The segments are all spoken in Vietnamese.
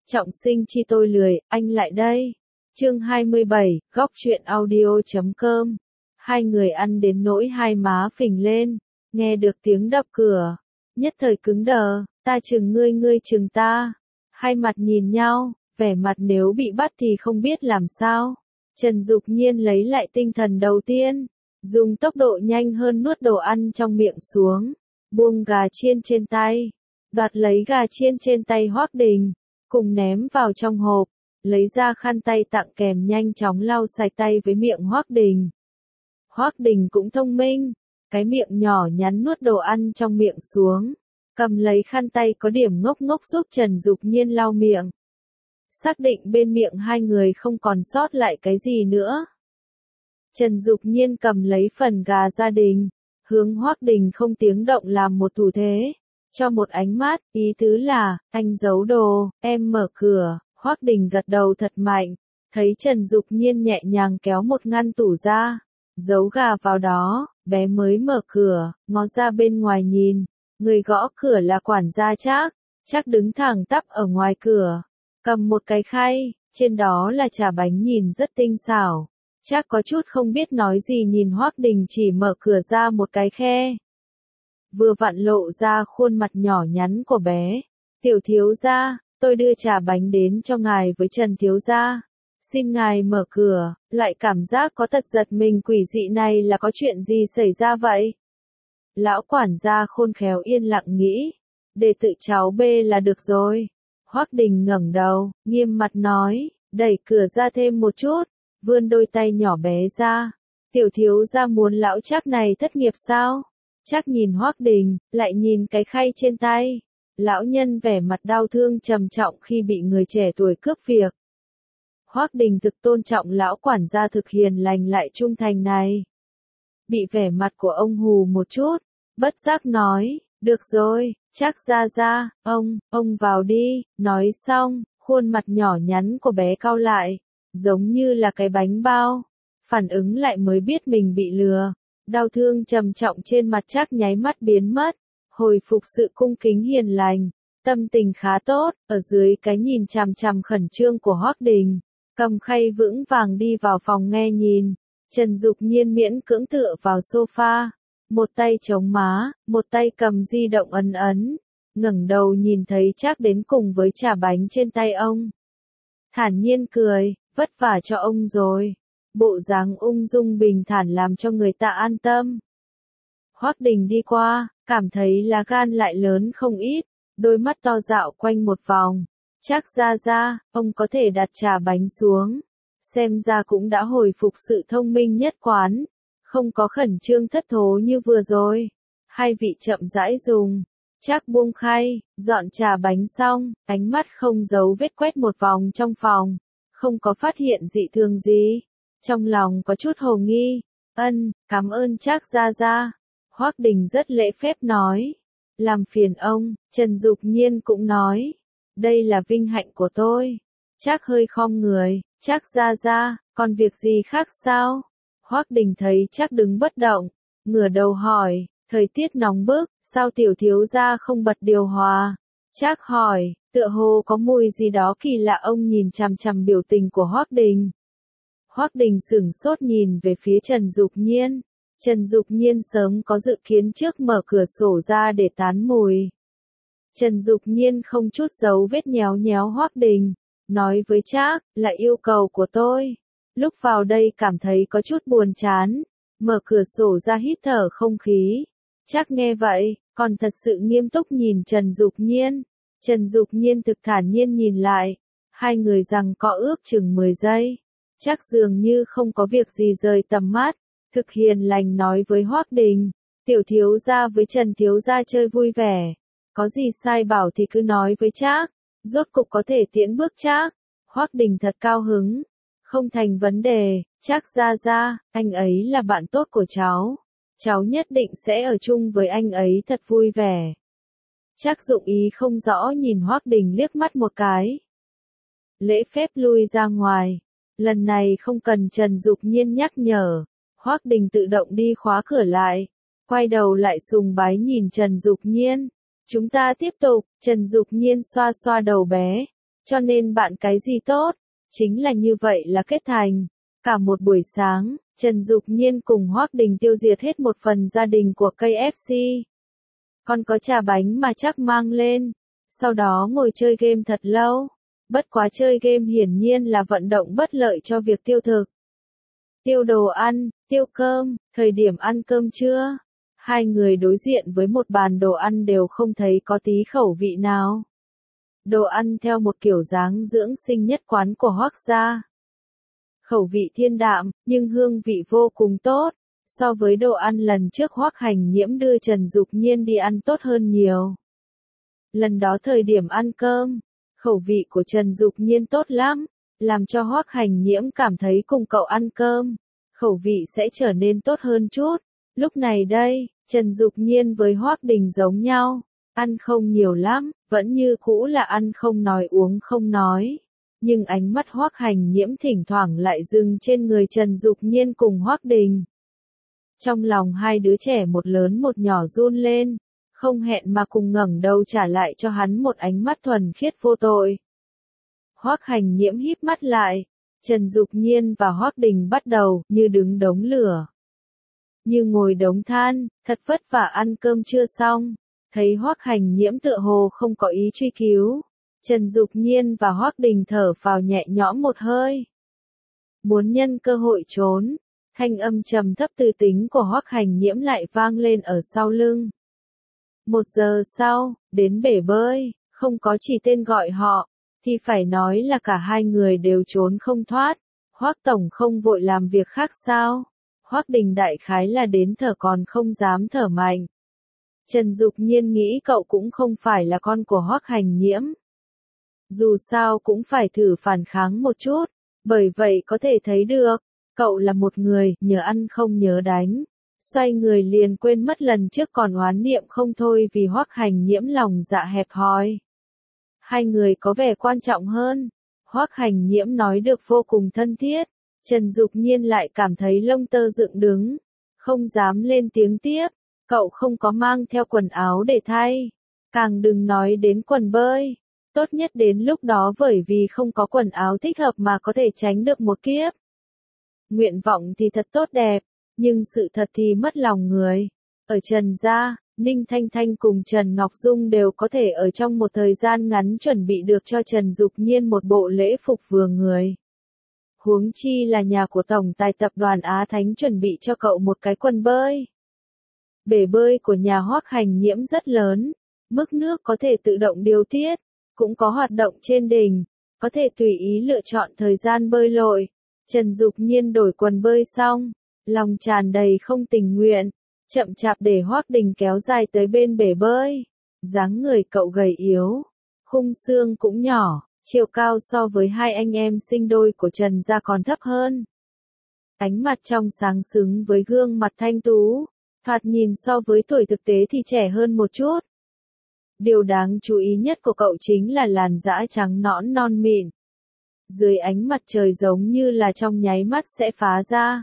Trọng sinh chi tôi lười, anh lại đây. Chương 27, góc truyện audio.com. Hai người ăn đến nỗi hai má phình lên, nghe được tiếng đập cửa, nhất thời cứng đờ, ta chừng ngươi, ngươi chừng ta. Hai mặt nhìn nhau, vẻ mặt nếu bị bắt thì không biết làm sao. Trần Dục Nhiên lấy lại tinh thần đầu tiên, dùng tốc độ nhanh hơn nuốt đồ ăn trong miệng xuống, buông gà chiên trên tay, đoạt lấy gà chiên trên tay Hoắc Đình, cùng ném vào trong hộp, lấy ra khăn tay tặng kèm nhanh chóng lau sạch tay với miệng Hoắc Đình. Hoắc Đình cũng thông minh, cái miệng nhỏ nhắn nuốt đồ ăn trong miệng xuống, cầm lấy khăn tay có điểm ngốc ngốc giúp Trần Dục Nhiên lau miệng. Xác định bên miệng hai người không còn sót lại cái gì nữa. Trần Dục Nhiên cầm lấy phần gà gia đình, hướng Hoắc Đình không tiếng động làm một thủ thế, cho một ánh mắt, ý tứ là, anh giấu đồ, em mở cửa. Hoắc Đình gật đầu thật mạnh, thấy Trần Dục Nhiên nhẹ nhàng kéo một ngăn tủ ra, giấu gà vào đó, bé mới mở cửa, ngó ra bên ngoài nhìn, người gõ cửa là quản gia Trác đứng thẳng tắp ở ngoài cửa, cầm một cái khay, trên đó là trà bánh nhìn rất tinh xảo. Trác có chút không biết nói gì nhìn Hoắc Đình chỉ mở cửa ra một cái khe. Vừa vặn lộ ra khuôn mặt nhỏ nhắn của bé. Tiểu thiếu gia, tôi đưa trà bánh đến cho ngài với Trần thiếu gia. Xin ngài mở cửa, loại cảm giác có tật giật mình quỷ dị này là có chuyện gì xảy ra vậy? Lão quản gia khôn khéo yên lặng nghĩ, để tự cháu bê là được rồi. Hoắc Đình ngẩng đầu, nghiêm mặt nói, đẩy cửa ra thêm một chút, vươn đôi tay nhỏ bé ra. Tiểu thiếu gia muốn lão Trác này thất nghiệp sao? Trác nhìn Hoắc Đình, lại nhìn cái khay trên tay. Lão nhân vẻ mặt đau thương trầm trọng khi bị người trẻ tuổi cướp việc. Hoắc Đình thực tôn trọng lão quản gia thực hiền lành lại trung thành này. Bị vẻ mặt của ông hù một chút, bất giác nói, được rồi, Trác gia gia, ông vào đi. Nói xong, khuôn mặt nhỏ nhắn của bé cau lại, giống như là cái bánh bao. Phản ứng lại mới biết mình bị lừa. Đau thương trầm trọng trên mặt Trác nháy mắt biến mất, hồi phục sự cung kính hiền lành, tâm tình khá tốt, ở dưới cái nhìn chằm chằm khẩn trương của Hoắc Đình, cầm khay vững vàng đi vào phòng nghe nhìn. Trần Dục Nhiên miễn cưỡng tựa vào sofa, một tay chống má, một tay cầm di động ấn, ngẩng đầu nhìn thấy Trác đến cùng với trà bánh trên tay ông. Thản nhiên cười, vất vả cho ông rồi. Bộ dáng ung dung bình thản làm cho người ta an tâm. Hoắc Đình đi qua, cảm thấy lá gan lại lớn không ít, đôi mắt to dạo quanh một vòng. Trác gia gia, ông có thể đặt trà bánh xuống. Xem ra cũng đã hồi phục sự thông minh nhất quán, không có khẩn trương thất thố như vừa rồi. Hai vị chậm rãi dùng. Trác buông khay, dọn trà bánh xong, ánh mắt không giấu vết quét một vòng trong phòng, không có phát hiện dị thường gì. Trong lòng có chút hồ nghi, cảm ơn Trác gia gia. Hoắc Đình rất lễ phép nói, làm phiền ông. Trần Dục Nhiên cũng nói, đây là vinh hạnh của tôi. Trác hơi khom người, Trác gia gia, còn việc gì khác sao? Hoắc Đình thấy Trác đứng bất động, ngửa đầu hỏi, thời tiết nóng bức, sao tiểu thiếu gia không bật điều hòa? Trác hỏi, tựa hồ có mùi gì đó kỳ lạ. Ông nhìn chằm chằm biểu tình của Hoắc Đình. Hoắc Đình sửng sốt nhìn về phía Trần Dục Nhiên. Trần Dục Nhiên sớm có dự kiến trước mở cửa sổ ra để tán mùi. Trần Dục Nhiên không chút giấu vết nhéo nhéo Hoắc Đình, nói với Trác, là yêu cầu của tôi. Lúc vào đây cảm thấy có chút buồn chán, mở cửa sổ ra hít thở không khí. Trác nghe vậy, còn thật sự nghiêm túc nhìn Trần Dục Nhiên. Trần Dục Nhiên thực thản nhiên nhìn lại, hai người giằng co ước chừng 10 giây. Trác dường như không có việc gì rời tầm mắt, thực hiền lành nói với Hoắc Đình, tiểu thiếu gia với Trần thiếu gia chơi vui vẻ, có gì sai bảo thì cứ nói với Trác, rốt cục có thể tiễn bước Trác. Hoắc Đình thật cao hứng, không thành vấn đề. Trác gia gia, anh ấy là bạn tốt của cháu nhất định sẽ ở chung với anh ấy thật vui vẻ. Trác dụng ý không rõ nhìn Hoắc Đình liếc mắt một cái, lễ phép lui ra ngoài. Lần này không cần Trần Dục Nhiên nhắc nhở, Hoắc Đình tự động đi khóa cửa lại, quay đầu lại sùng bái nhìn Trần Dục Nhiên. Chúng ta tiếp tục. Trần Dục Nhiên xoa xoa đầu bé, Cho nên bạn cái gì tốt, chính là như vậy là kết thành. Cả một buổi sáng, Trần Dục Nhiên cùng Hoắc Đình tiêu diệt hết một phần gia đình của KFC. Còn có trà bánh mà chắc mang lên. Sau đó ngồi chơi game thật lâu. Bất quá chơi game hiển nhiên là vận động bất lợi cho việc tiêu thực. Tiêu đồ ăn, tiêu cơm, thời điểm ăn cơm trưa. Hai người đối diện với một bàn đồ ăn đều không thấy có tí khẩu vị nào. Đồ ăn theo một kiểu dáng dưỡng sinh nhất quán của Hoắc gia. Khẩu vị thiên đạm, nhưng hương vị vô cùng tốt. So với đồ ăn lần trước Hoắc Hành Nhiễm đưa Trần Dục Nhiên đi ăn tốt hơn nhiều. Lần đó thời điểm ăn cơm, khẩu vị của Trần Dục Nhiên tốt lắm, làm cho Hoắc Hành Nhiễm cảm thấy cùng cậu ăn cơm, khẩu vị sẽ trở nên tốt hơn chút. Lúc này đây, Trần Dục Nhiên với Hoắc Đình giống nhau, ăn không nhiều lắm, vẫn như cũ là ăn không nói uống không nói. Nhưng ánh mắt Hoắc Hành Nhiễm thỉnh thoảng lại dừng trên người Trần Dục Nhiên cùng Hoắc Đình. Trong lòng hai đứa trẻ một lớn một nhỏ run lên, không hẹn mà cùng ngẩng đầu trả lại cho hắn một ánh mắt thuần khiết vô tội. Hoắc Hành Nhiễm híp mắt lại, Trần Dục Nhiên và Hoắc Đình bắt đầu như đứng đống lửa, như ngồi đống than, thật vất vả ăn cơm chưa xong, thấy Hoắc Hành Nhiễm tựa hồ không có ý truy cứu, Trần Dục Nhiên và Hoắc Đình thở phào nhẹ nhõm một hơi. Muốn nhân cơ hội trốn, thanh âm trầm thấp từ tính của Hoắc Hành Nhiễm lại vang lên ở sau lưng. 1 giờ sau, đến bể bơi, không có chỉ tên gọi họ, thì phải nói là cả hai người đều trốn không thoát. Hoắc tổng không vội làm việc khác sao? Hoắc Đình đại khái là đến thở còn không dám thở mạnh. Trần Dục Nhiên nghĩ cậu cũng không phải là con của Hoắc Hành Nhiễm. Dù sao cũng phải thử phản kháng một chút, bởi vậy có thể thấy được, cậu là một người nhớ ăn không nhớ đánh. Xoay người liền quên mất lần trước còn oán niệm không thôi vì Hoắc Hành Nhiễm lòng dạ hẹp hòi. Hai người có vẻ quan trọng hơn. Hoắc Hành Nhiễm nói được vô cùng thân thiết. Trần Dục Nhiên lại cảm thấy lông tơ dựng đứng. Không dám lên tiếng tiếp. Cậu không có mang theo quần áo để thay. Càng đừng nói đến quần bơi. Tốt nhất đến lúc đó bởi vì không có quần áo thích hợp mà có thể tránh được một kiếp. Nguyện vọng thì thật tốt đẹp. Nhưng sự thật thì mất lòng người. Ở Trần gia, Ninh Thanh Thanh cùng Trần Ngọc Dung đều có thể ở trong một thời gian ngắn chuẩn bị được cho Trần Dục Nhiên một bộ lễ phục vừa người. Huống chi là nhà của Tổng tài tập đoàn Á Thánh chuẩn bị cho cậu một cái quần bơi. Bể bơi của nhà Hoắc Hành Nhiễm rất lớn, mức nước có thể tự động điều tiết, cũng có hoạt động trên đỉnh, có thể tùy ý lựa chọn thời gian bơi lội. Trần Dục Nhiên đổi quần bơi xong, lòng tràn đầy không tình nguyện, chậm chạp để Hoắc Đình kéo dài tới bên bể bơi. Dáng người cậu gầy yếu, khung xương cũng nhỏ, chiều cao so với hai anh em sinh đôi của Trần gia còn thấp hơn. Ánh mặt trong sáng xứng với gương mặt thanh tú, thoạt nhìn so với tuổi thực tế thì trẻ hơn một chút. Điều đáng chú ý nhất của cậu chính là làn da trắng nõn non mịn. Dưới ánh mặt trời giống như là trong nháy mắt sẽ phá ra.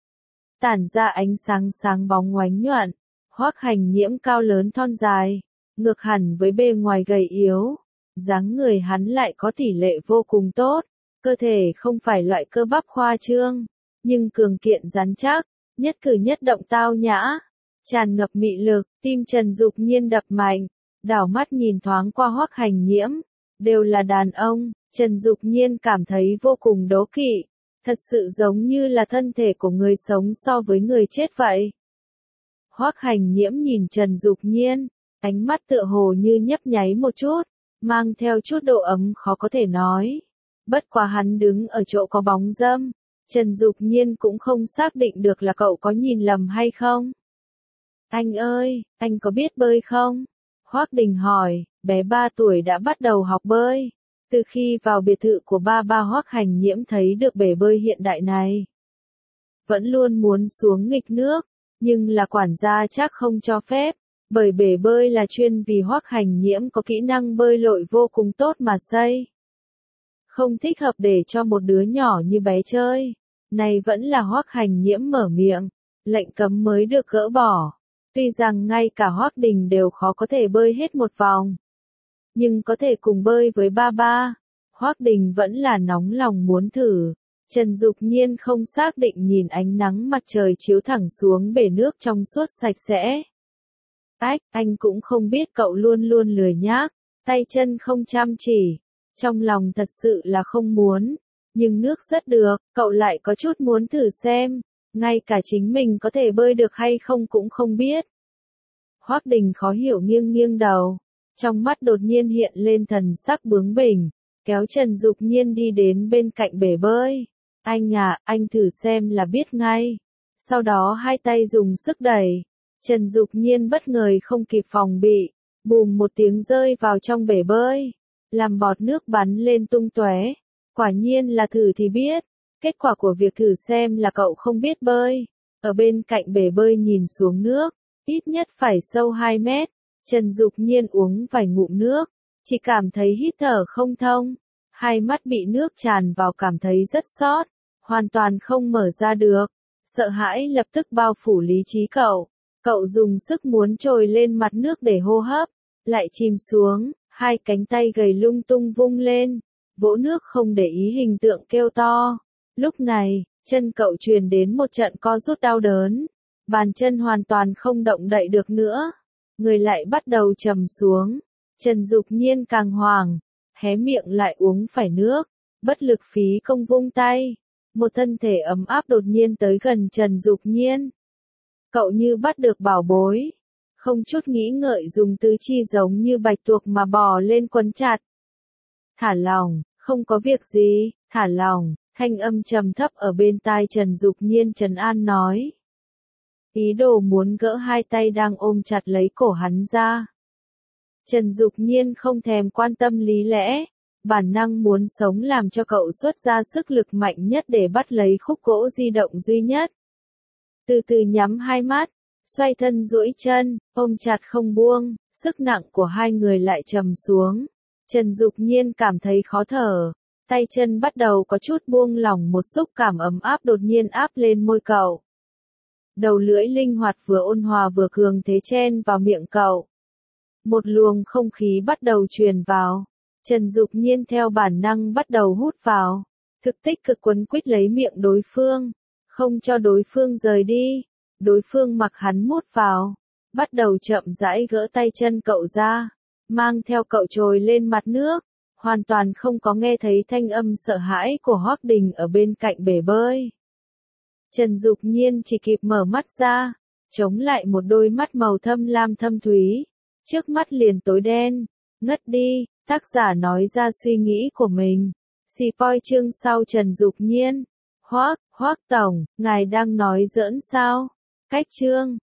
Tản ra ánh sáng sáng bóng oánh nhuận. Hoắc Hành Nhiễm cao lớn thon dài, ngược hẳn với bề ngoài gầy yếu. Dáng người hắn lại có tỷ lệ vô cùng tốt, cơ thể không phải loại cơ bắp khoa trương, nhưng cường kiện rắn chắc, nhất cử nhất động tao nhã, tràn ngập mị lực. Tim Trần Dục Nhiên đập mạnh, đảo mắt nhìn thoáng qua Hoắc Hành Nhiễm, đều là đàn ông, Trần Dục Nhiên cảm thấy vô cùng đố kỵ. Thật sự giống như là thân thể của người sống so với người chết vậy. Hoắc Hành Nhiễm nhìn Trần Dục Nhiên, ánh mắt tựa hồ như nhấp nháy một chút, mang theo chút độ ấm khó có thể nói. Bất quá hắn đứng ở chỗ có bóng râm, Trần Dục Nhiên cũng không xác định được là cậu có nhìn lầm hay không. Anh ơi, anh có biết bơi không? Hoắc Đình hỏi, bé 3 tuổi đã bắt đầu học bơi. Từ khi vào biệt thự của ba Hoắc Hành Nhiễm thấy được bể bơi hiện đại này. Vẫn luôn muốn xuống nghịch nước, nhưng là quản gia chắc không cho phép, bởi bể bơi là chuyên vì Hoắc Hành Nhiễm có kỹ năng bơi lội vô cùng tốt mà xây. Không thích hợp để cho một đứa nhỏ như bé chơi. Này vẫn là Hoắc Hành Nhiễm mở miệng, lệnh cấm mới được gỡ bỏ. Tuy rằng ngay cả Hoắc Đình đều khó có thể bơi hết một vòng. Nhưng có thể cùng bơi với ba. Hoắc Đình vẫn là nóng lòng muốn thử. Trần Dục Nhiên không xác định nhìn ánh nắng mặt trời chiếu thẳng xuống bể nước trong suốt sạch sẽ. Ách, anh cũng không biết cậu luôn luôn lười nhác, tay chân không chăm chỉ. Trong lòng thật sự là không muốn. Nhưng nước rất được, cậu lại có chút muốn thử xem. Ngay cả chính mình có thể bơi được hay không cũng không biết. Hoắc Đình khó hiểu nghiêng nghiêng đầu. Trong mắt đột nhiên hiện lên thần sắc bướng bỉnh. Kéo Trần Dục Nhiên đi đến bên cạnh bể bơi. Anh à, anh thử xem là biết ngay. Sau đó hai tay dùng sức đẩy. Trần Dục Nhiên bất ngờ không kịp phòng bị. Bùm một tiếng rơi vào trong bể bơi. Làm bọt nước bắn lên tung tóe. Quả nhiên là thử thì biết. Kết quả của việc thử xem là cậu không biết bơi. Ở bên cạnh bể bơi nhìn xuống nước. Ít nhất phải sâu 2 mét. Trần Dục Nhiên uống vài ngụm nước. Chỉ cảm thấy hít thở không thông. Hai mắt bị nước tràn vào cảm thấy rất sót. Hoàn toàn không mở ra được. Sợ hãi lập tức bao phủ lý trí cậu. Cậu dùng sức muốn trồi lên mặt nước để hô hấp. Lại chìm xuống. Hai cánh tay gầy lung tung vung lên. Vỗ nước không để ý hình tượng kêu to. Lúc này, chân cậu truyền đến một trận co rút đau đớn. Bàn chân hoàn toàn không động đậy được nữa. Người lại bắt đầu trầm xuống. Trần Dục Nhiên càng hoảng. Hé miệng lại uống phải nước. Bất lực phí công vung tay. Một thân thể ấm áp đột nhiên tới gần Trần Dục Nhiên. Cậu như bắt được bảo bối. Không chút nghĩ ngợi dùng tứ chi giống như bạch tuộc mà bò lên quấn chặt. Thả lỏng, không có việc gì, thả lỏng, thanh âm trầm thấp ở bên tai Trần Dục Nhiên trấn an nói. Ý đồ muốn gỡ hai tay đang ôm chặt lấy cổ hắn ra. Trần Dục Nhiên không thèm quan tâm lý lẽ, bản năng muốn sống làm cho cậu xuất ra sức lực mạnh nhất để bắt lấy khúc gỗ di động duy nhất. Từ từ nhắm hai mắt, xoay thân duỗi chân, ôm chặt không buông, sức nặng của hai người lại trầm xuống. Trần Dục Nhiên cảm thấy khó thở, tay chân bắt đầu có chút buông lỏng, một xúc cảm ấm áp đột nhiên áp lên môi cậu. Đầu lưỡi linh hoạt vừa ôn hòa vừa cường thế chen vào miệng cậu. Một luồng không khí bắt đầu truyền vào. Trần Dục Nhiên theo bản năng bắt đầu hút vào. Thực tích cực quấn quýt lấy miệng đối phương. Không cho đối phương rời đi. Đối phương mặc hắn mút vào. Bắt đầu chậm rãi gỡ tay chân cậu ra. Mang theo cậu trồi lên mặt nước. Hoàn toàn không có nghe thấy thanh âm sợ hãi của Hoắc Đình ở bên cạnh bể bơi. Trần Dục Nhiên chỉ kịp mở mắt ra. Chống lại một đôi mắt màu thâm lam thâm thúy. Trước mắt liền tối đen. Ngất đi, tác giả nói ra suy nghĩ của mình. Spoil chương sau. Trần Dục Nhiên. Hoắc Tổng, ngài đang nói giỡn sao? Cách chương.